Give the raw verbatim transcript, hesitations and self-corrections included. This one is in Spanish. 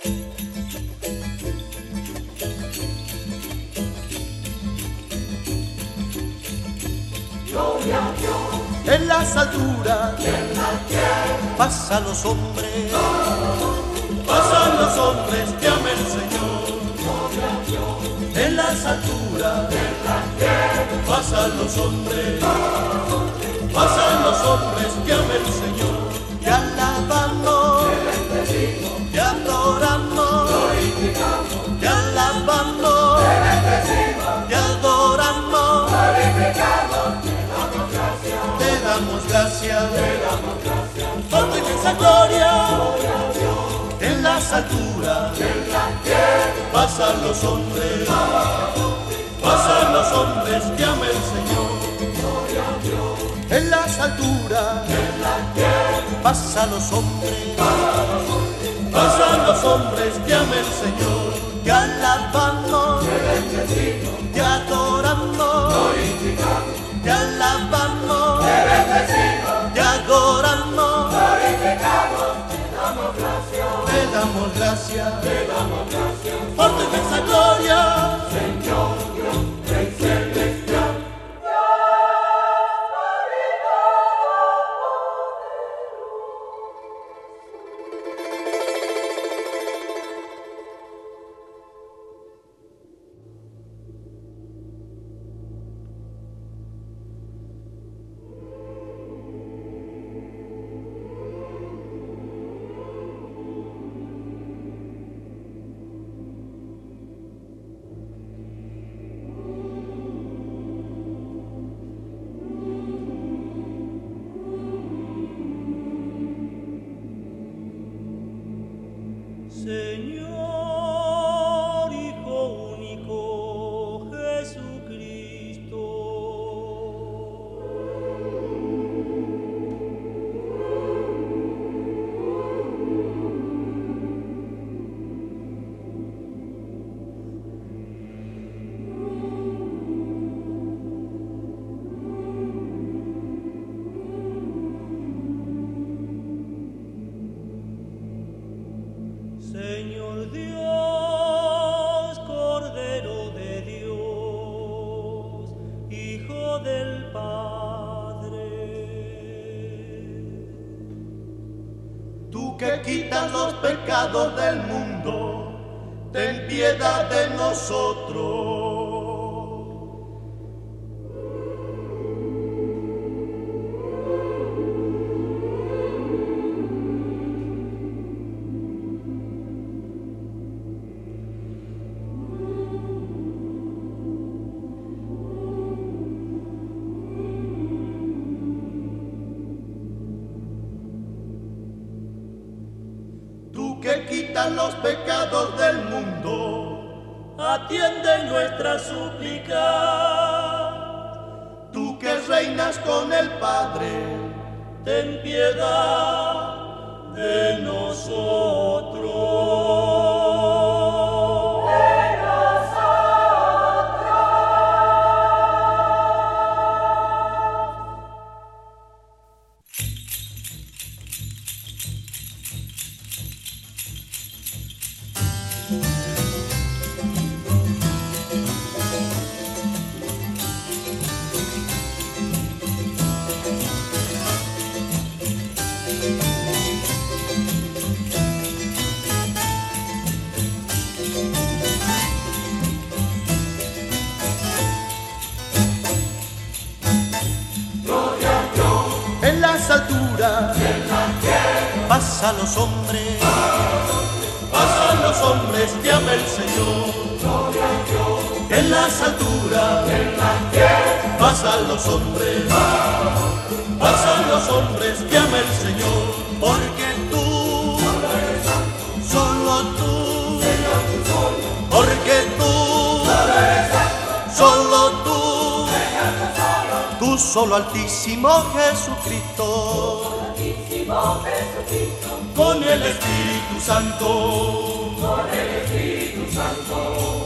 En las alturas pasan los hombres, pasan los hombres que ama el Señor. En las alturas pasan los hombres, pasan los hombres que ama el Señor. Te alabamos, te adoramos, te alabamos, te adoramos, te damos gracias por tu inmensa gloria. En las alturas pasan los hombres, pasan los hombres que ama el Señor. En las alturas pasan los hombres, pasan los hombres que ama el Señor. Te alabamos, te adoramos, te alabamos, te adoramos, te damos gracias por tu inmensa gloria, Señor Dios, Rey celestial. Señor, Hijo único, Jesucristo. Señor Dios, Cordero de Dios, Hijo del Padre. Tú que quitas los pecados del mundo, ten piedad de nosotros. Que quitan los pecados del mundo, atiende nuestra súplica. Tú que reinas con el Padre, ten piedad de nosotros. En las alturas pasan los hombres, pasan los hombres que ama el Señor. En las alturas pasan los hombres, pasan los hombres que ama el Señor. Porque tú, solo tú, porque tú, solo tú, tú solo Altísimo Jesucristo, con el Espíritu Santo, con el Espíritu Santo.